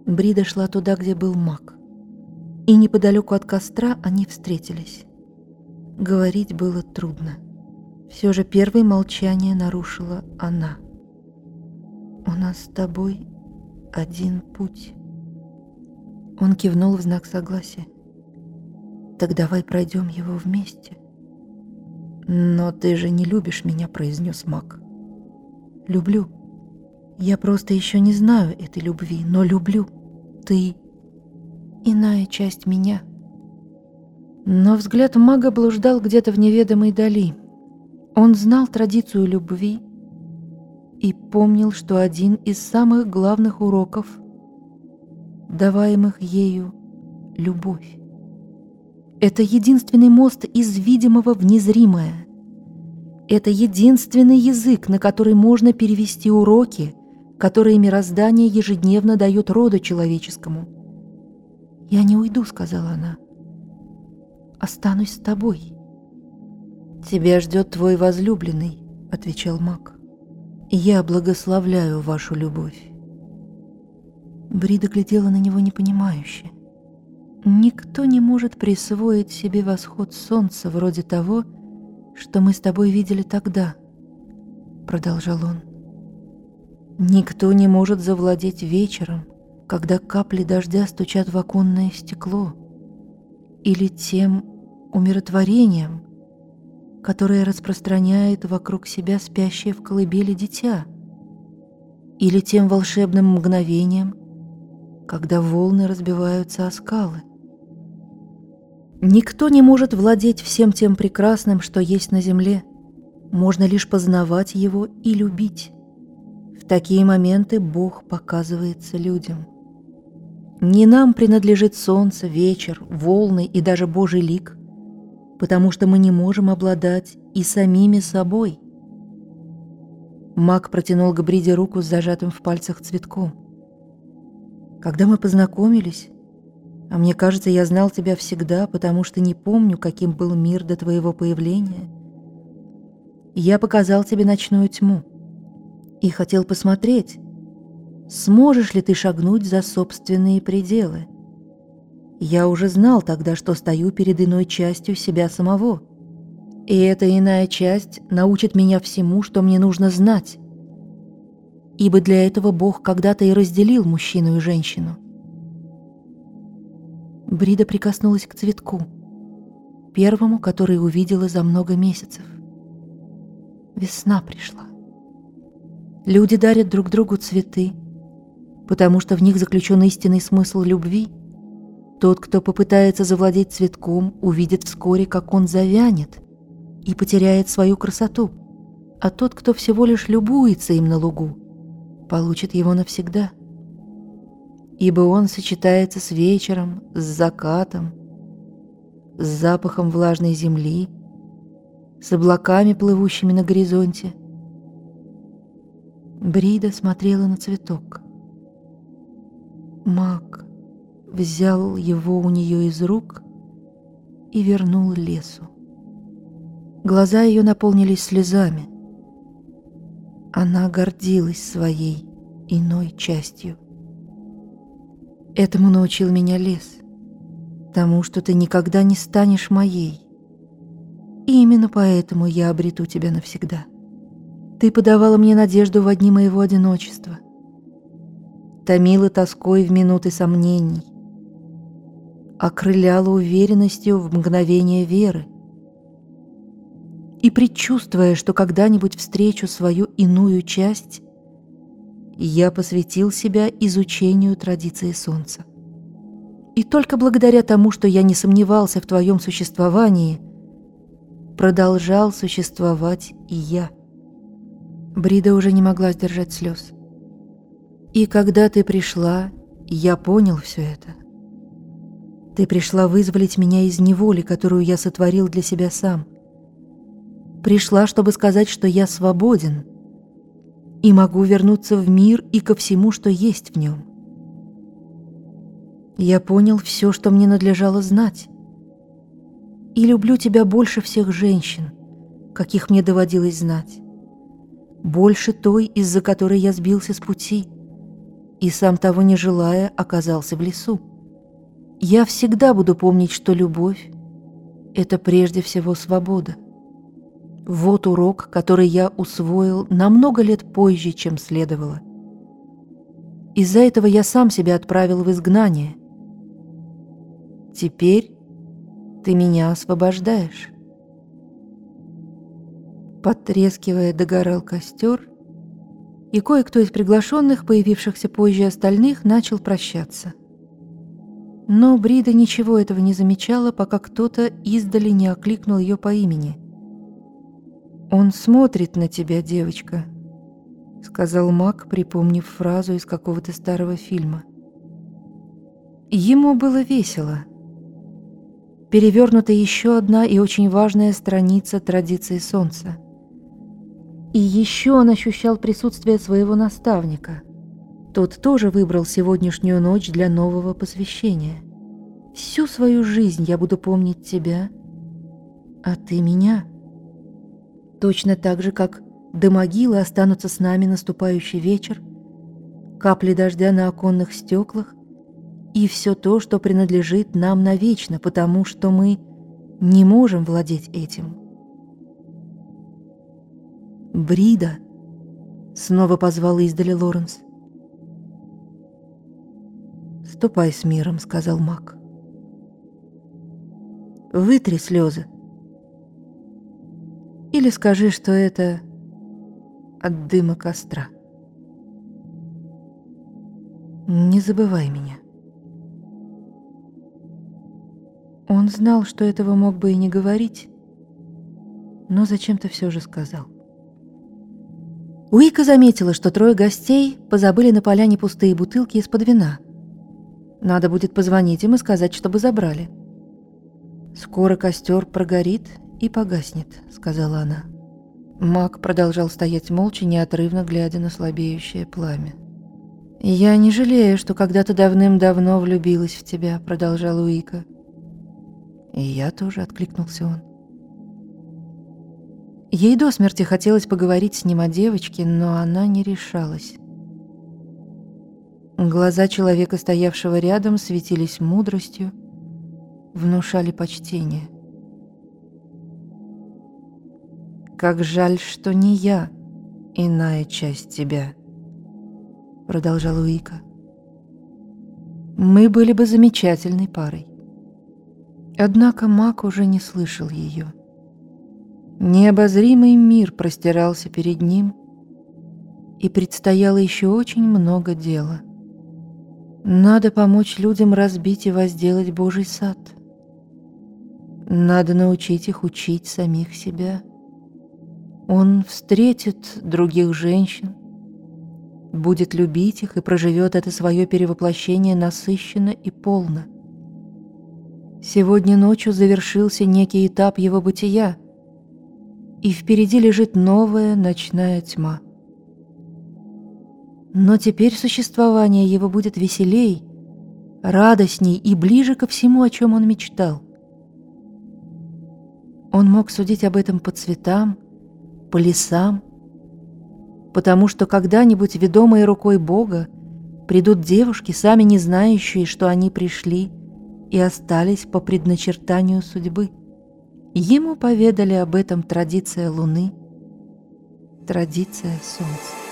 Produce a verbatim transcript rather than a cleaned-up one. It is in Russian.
Брида шла туда, где был маг. И неподалеку от костра они встретились. Говорить было трудно. Все же первое молчание нарушила она. «У нас с тобой один путь». Он кивнул в знак согласия. «Так давай пройдем его вместе». «Но ты же не любишь меня», — произнес маг. «Люблю. Я просто еще не знаю этой любви, но люблю. Ты — иная часть меня». Но взгляд мага блуждал где-то в неведомой дали. Он знал традицию любви и помнил, что один из самых главных уроков, даваемых ею, — любовь. Это единственный мост из видимого в незримое. Это единственный язык, на который можно перевести уроки, которые мироздание ежедневно дает роду человеческому. «Я не уйду», — сказала она. «Останусь с тобой». «Тебя ждет твой возлюбленный», — отвечал маг. «Я благословляю вашу любовь». Брида глядела на него непонимающе. «Никто не может присвоить себе восход солнца вроде того, что мы с тобой видели тогда», — продолжал он. «Никто не может завладеть вечером, когда капли дождя стучат в оконное стекло, или тем умиротворением, которое распространяет вокруг себя спящее в колыбели дитя, или тем волшебным мгновением, когда волны разбиваются о скалы. Никто не может владеть всем тем прекрасным, что есть на земле. Можно лишь познавать его и любить. В такие моменты Бог показывается людям. Не нам принадлежит солнце, вечер, волны и даже Божий лик, потому что мы не можем обладать и самими собой». Маг протянул к Бриде руку с зажатым в пальцах цветком. «Когда мы познакомились, а мне кажется, я знал тебя всегда, потому что не помню, каким был мир до твоего появления, я показал тебе ночную тьму и хотел посмотреть, сможешь ли ты шагнуть за собственные пределы. Я уже знал тогда, что стою перед иной частью себя самого, и эта иная часть научит меня всему, что мне нужно знать, ибо для этого Бог когда-то и разделил мужчину и женщину». Брида прикоснулась к цветку, первому, который увидела за много месяцев. Весна пришла. Люди дарят друг другу цветы, потому что в них заключен истинный смысл любви. Тот, кто попытается завладеть цветком, увидит вскоре, как он завянет и потеряет свою красоту, а тот, кто всего лишь любуется им на лугу, получит его навсегда, ибо он сочетается с вечером, с закатом, с запахом влажной земли, с облаками, плывущими на горизонте. Брида смотрела на цветок. Маг взял его у нее из рук и вернул лесу. Глаза ее наполнились слезами. Она гордилась своей иной частью. «Этому научил меня лес, тому, что ты никогда не станешь моей. И именно поэтому я обрету тебя навсегда. Ты подавала мне надежду во дни моего одиночества, томила тоской в минуты сомнений, окрыляла уверенностью в мгновение веры. И предчувствуя, что когда-нибудь встречу свою иную часть, я посвятил себя изучению традиции солнца. И только благодаря тому, что я не сомневался в твоем существовании, продолжал существовать и я». Брида уже не могла сдержать слез. «И когда ты пришла, я понял все это. Ты пришла вызволить меня из неволи, которую я сотворил для себя сам. Пришла, чтобы сказать, что я свободен и могу вернуться в мир и ко всему, что есть в нем. Я понял все, что мне надлежало знать, и люблю тебя больше всех женщин, каких мне доводилось знать, больше той, из-за которой я сбился с пути, и, сам того не желая, оказался в лесу. Я всегда буду помнить, что любовь — это прежде всего свобода. Вот урок, который я усвоил на много лет позже, чем следовало. Из-за этого я сам себя отправил в изгнание. Теперь ты меня освобождаешь. Потрескивая, догорал костер, и кое-кто из приглашенных, появившихся позже остальных, начал прощаться. Но Брида ничего этого не замечала, пока кто-то издали не окликнул ее по имени. «Он смотрит на тебя, девочка», — сказал Мак, припомнив фразу из какого-то старого фильма. Ему было весело. Перевернута еще одна и очень важная страница традиции Солнца. И еще он ощущал присутствие своего наставника. Тот тоже выбрал сегодняшнюю ночь для нового посвящения. «Всю свою жизнь я буду помнить тебя, а ты меня. Точно так же, как до могилы останутся с нами наступающий вечер, капли дождя на оконных стеклах и все то, что принадлежит нам навечно, потому что мы не можем владеть этим». «Брида!» — снова позвал издали Лоренс. «Ступай с миром», — сказал Мак. «Вытри слезы. Или скажи, что это от дыма костра. Не забывай меня». Он знал, что этого мог бы и не говорить, но зачем-то все же сказал. Уика заметила, что трое гостей позабыли на поляне пустые бутылки из-под вина. Надо будет позвонить им и сказать, чтобы забрали. «Скоро костер прогорит и погаснет», — сказала она. Мак продолжал стоять молча, неотрывно глядя на слабеющее пламя. «Я не жалею, что когда-то давным-давно влюбилась в тебя», — продолжал Уика. «И я тоже», — откликнулся он. Ей до смерти хотелось поговорить с ним о девочке, но она не решалась. Глаза человека, стоявшего рядом, светились мудростью, внушали почтение. «Как жаль, что не я, иная часть тебя», — продолжал Уика. «Мы были бы замечательной парой». Однако Мак уже не слышал ее. Необозримый мир простирался перед ним, и предстояло еще очень много дела. Надо помочь людям разбить и возделать Божий сад. Надо научить их учить самих себя. Он встретит других женщин, будет любить их и проживет это свое перевоплощение насыщенно и полно. Сегодня ночью завершился некий этап его бытия, и впереди лежит новая ночная тьма. Но теперь существование его будет веселей, радостней и ближе ко всему, о чем он мечтал. Он мог судить об этом по цветам, по лесам, потому что когда-нибудь, ведомые рукой Бога, придут девушки, сами не знающие, что они пришли и остались по предначертанию судьбы. Ему поведали об этом традиция Луны, традиция Солнца.